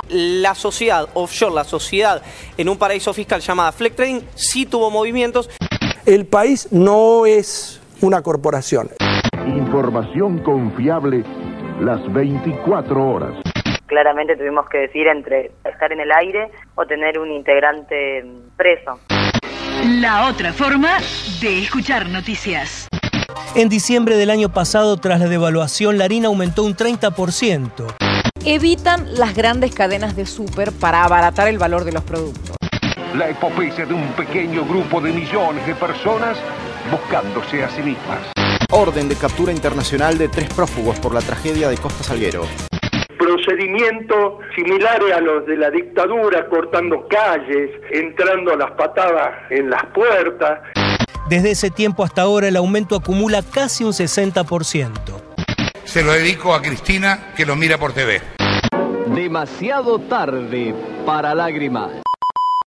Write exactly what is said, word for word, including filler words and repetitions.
La sociedad offshore, la sociedad en un paraíso fiscal llamada Flex Trading, sí tuvo movimientos. El país no es una corporación. Información confiable las veinticuatro horas. Claramente tuvimos que decidir entre estar en el aire o tener un integrante preso. La otra forma de escuchar noticias. En diciembre del año pasado, tras la devaluación, la harina aumentó un treinta por ciento. Evitan las grandes cadenas de súper para abaratar el valor de los productos. La epopeya de un pequeño grupo de millones de personas buscándose a sí mismas. Orden de captura internacional de tres prófugos por la tragedia de Costa Salguero. Procedimientos similares a los de la dictadura, cortando calles, entrando a las patadas en las puertas. Desde ese tiempo hasta ahora el aumento acumula casi un sesenta por ciento. Se lo dedico a Cristina, que lo mira por T V. Demasiado tarde para lágrimas.